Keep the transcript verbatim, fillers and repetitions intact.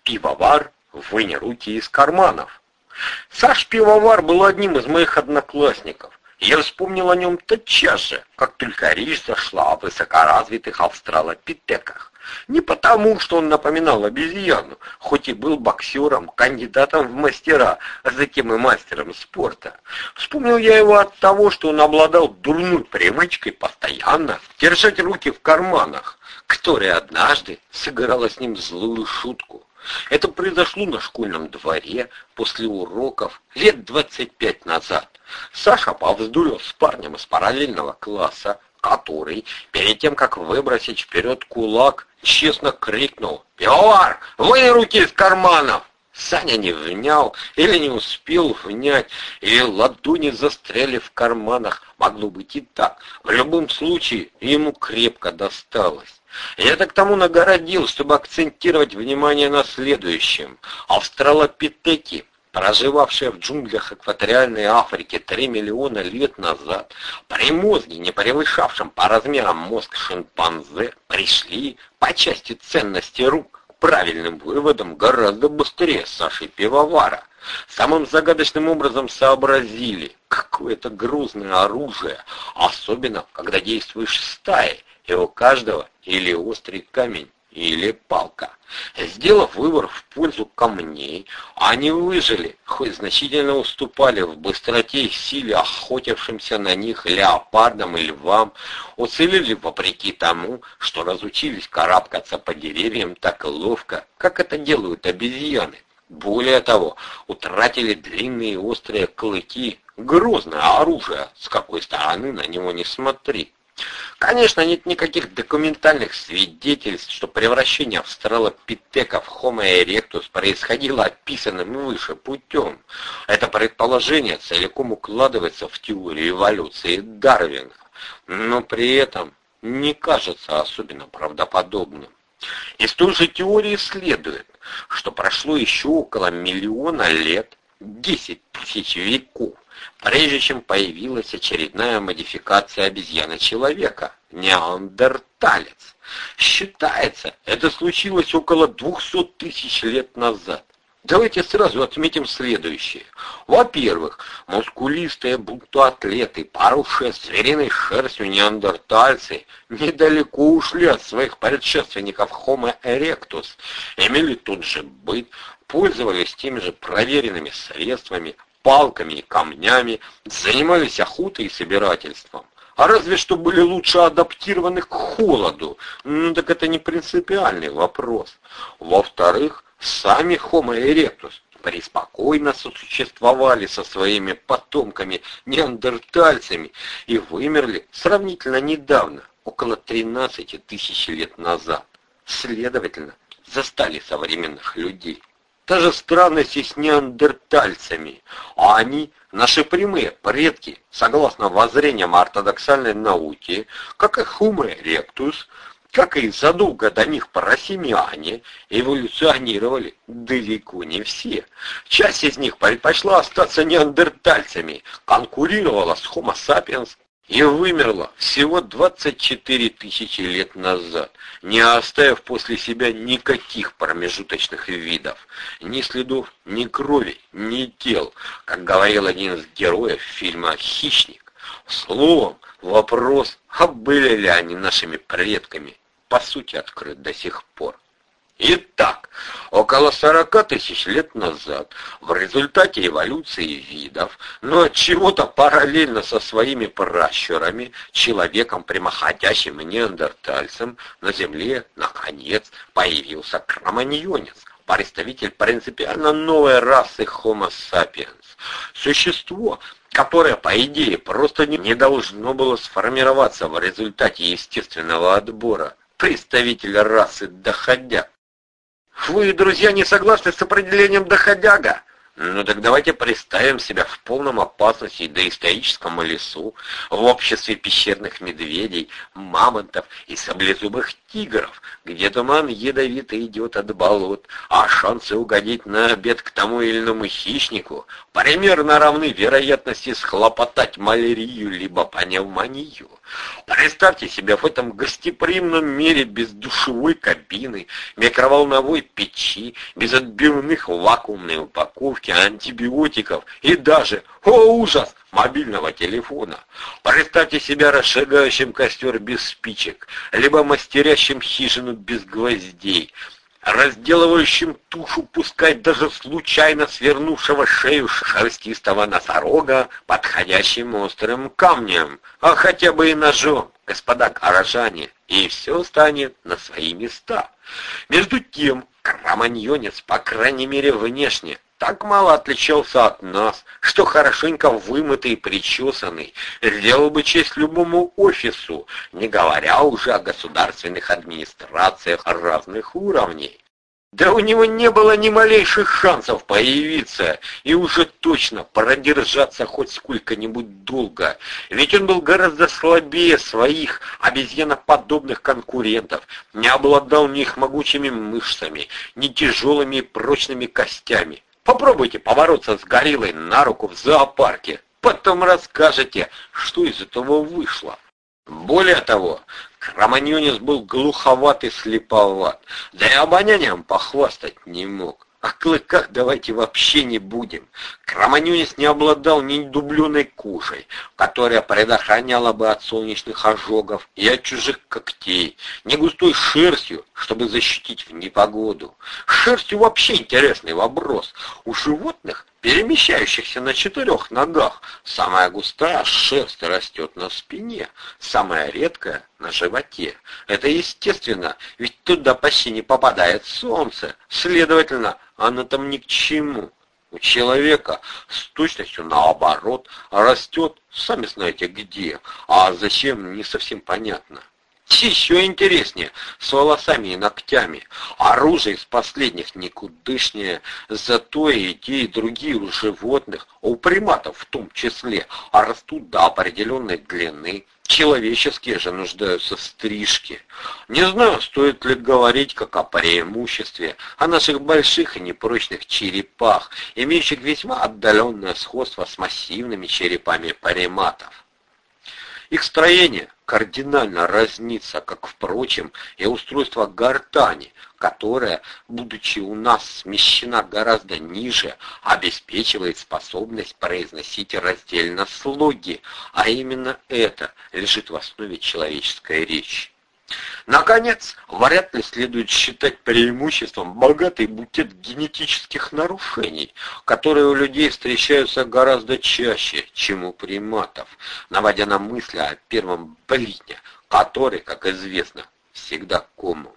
Пивовар, вынь руки из карманов. Саш Пивовар был одним из моих одноклассников. Я вспомнил о нем тотчас же, как только речь зашла о высокоразвитых австралопитеках. Не потому, что он напоминал обезьяну, хоть и был боксером, кандидатом в мастера, а затем и мастером спорта. Вспомнил я его от того, что он обладал дурной привычкой постоянно держать руки в карманах, которая однажды сыграла с ним злую шутку. Это произошло на школьном дворе после уроков лет двадцать пять назад. Саша повздорил с парнем из параллельного класса, который, перед тем, как выбросить вперед кулак, честно крикнул: «Пивовар, вынь руки из карманов!» Саня не внял или не успел внять, или ладони застряли в карманах. Могло быть и так. В любом случае, ему крепко досталось. Я так тому нагородил, чтобы акцентировать внимание на следующем. Австралопитеки, проживавшие в джунглях экваториальной Африки три миллиона лет назад, при мозге, не превышавшем по размерам мозг шимпанзе, пришли по части ценности рук к правильным выводам гораздо быстрее Саши Пивовара. Самым загадочным образом сообразили, какое это грозное оружие, особенно когда действуешь в стае, и у каждого или острый камень, или палка. Сделав выбор в пользу камней, они выжили, хоть значительно уступали в быстроте и силе охотившимся на них леопардам и львам, уцелели вопреки тому, что разучились карабкаться по деревьям так ловко, как это делают обезьяны. Более того, утратили длинные острые клыки, грозное оружие, с какой стороны на него не смотри. Конечно, нет никаких документальных свидетельств, что превращение австралопитеков в Homo erectus происходило описанным выше путем. Это предположение целиком укладывается в теорию эволюции Дарвина, но при этом не кажется особенно правдоподобным. Из той же теории следует, что прошло еще около миллиона лет, десять тысяч веков, прежде чем появилась очередная модификация обезьяны-человека – неандерталец. Считается, это случилось около двухсот тысяч лет назад. Давайте сразу отметим следующее. Во-первых, мускулистые бунтоатлеты, поросшие звериной шерстью неандертальцы, недалеко ушли от своих предшественников Homo erectus, имели тот же быт, пользовались теми же проверенными средствами, палками и камнями, занимались охотой и собирательством. А разве что были лучше адаптированы к холоду. Ну так это не принципиальный вопрос. Во-вторых, сами Homo erectus преспокойно сосуществовали со своими потомками неандертальцами и вымерли сравнительно недавно, около тринадцати тысяч лет назад. Следовательно, застали современных людей. Та же странность и с неандертальцами, а они, наши прямые предки, согласно воззрениям ортодоксальной науки, как и Homo erectus, как и задолго до них парасемиане, эволюционировали далеко не все. Часть из них предпочла остаться неандертальцами, конкурировала с Homo sapiens и вымерла всего двадцать четыре тысячи лет назад, не оставив после себя никаких промежуточных видов, ни следов, ни крови, ни тел, как говорил один из героев фильма «Хищник». Словом, вопрос, а были ли они нашими предками, по сути открыт до сих пор. Итак, около сорока тысяч лет назад, в результате эволюции видов, но от чего-то параллельно со своими пращурами, человеком прямоходящим и неандертальцем, на Земле, наконец, появился кроманьонец, представитель принципиально новой расы Homo sapiens. Существо, которое, по идее, просто не должно было сформироваться в результате естественного отбора, представитель расы доходяг. Вы, друзья, не согласны с определением доходяга? Ну так давайте представим себя в полном опасности и доисторическом лесу, в обществе пещерных медведей, мамонтов и саблезубых тигров, где туман ядовито идет от болот, а шансы угодить на обед к тому или иному хищнику примерно равны вероятности схлопотать малярию либо пневмонию. Представьте себя в этом гостеприимном мире без душевой кабины, микроволновой печи, без отбивных вакуумной упаковки, антибиотиков и даже, о ужас, мобильного телефона. Представьте себя разжигающим костер без спичек, либо мастерящим хижину без гвоздей, разделывающим тушу, пускай даже случайно свернувшего шею шерстистого носорога, подходящим острым камнем, а хотя бы и ножом, господа горожане, и все станет на свои места. Между тем, кроманьонец, по крайней мере внешне, так мало отличался от нас, что хорошенько вымытый и причесанный сделал бы честь любому офису, не говоря уже о государственных администрациях разных уровней. Да у него не было ни малейших шансов появиться и уже точно продержаться хоть сколько-нибудь долго, ведь он был гораздо слабее своих обезьяноподобных конкурентов, не обладал ни их могучими мышцами, ни тяжелыми и прочными костями. Попробуйте побороться с гориллой на руку в зоопарке, потом расскажете, что из этого вышло. Более того, кроманьонец был глуховат и слеповат, да и обонянием похвастать не мог. О клыках давайте вообще не будем. Кроманьонец не обладал ни дубленой кожей, которая предохраняла бы от солнечных ожогов и от чужих когтей, ни густой шерстью, чтобы защитить в непогоду. Шерстью вообще интересный вопрос. У животных, перемещающихся на четырех ногах, самая густая шерсть растет на спине, самая редкая — на животе. Это естественно, ведь туда почти не попадает солнце, следовательно, оно там ни к чему. У человека с точностью наоборот растет, сами знаете где, а зачем, не совсем понятно. Еще интереснее, с волосами и ногтями. Оружие из последних никудышнее, зато и те, и другие у животных, а у приматов в том числе, а растут до определенной длины. Человеческие же нуждаются в стрижке. Не знаю, стоит ли говорить как о преимуществе, о наших больших и непрочных черепах, имеющих весьма отдаленное сходство с массивными черепами приматов. Их строение кардинально разнится, как, впрочем, и устройство гортани, которая, будучи у нас смещена гораздо ниже, обеспечивает способность произносить раздельно слоги, а именно это лежит в основе человеческой речи. Наконец, вряд ли следует считать преимуществом богатый букет генетических нарушений, которые у людей встречаются гораздо чаще, чем у приматов, наводя на мысли о первом блине, который, как известно, всегда кому.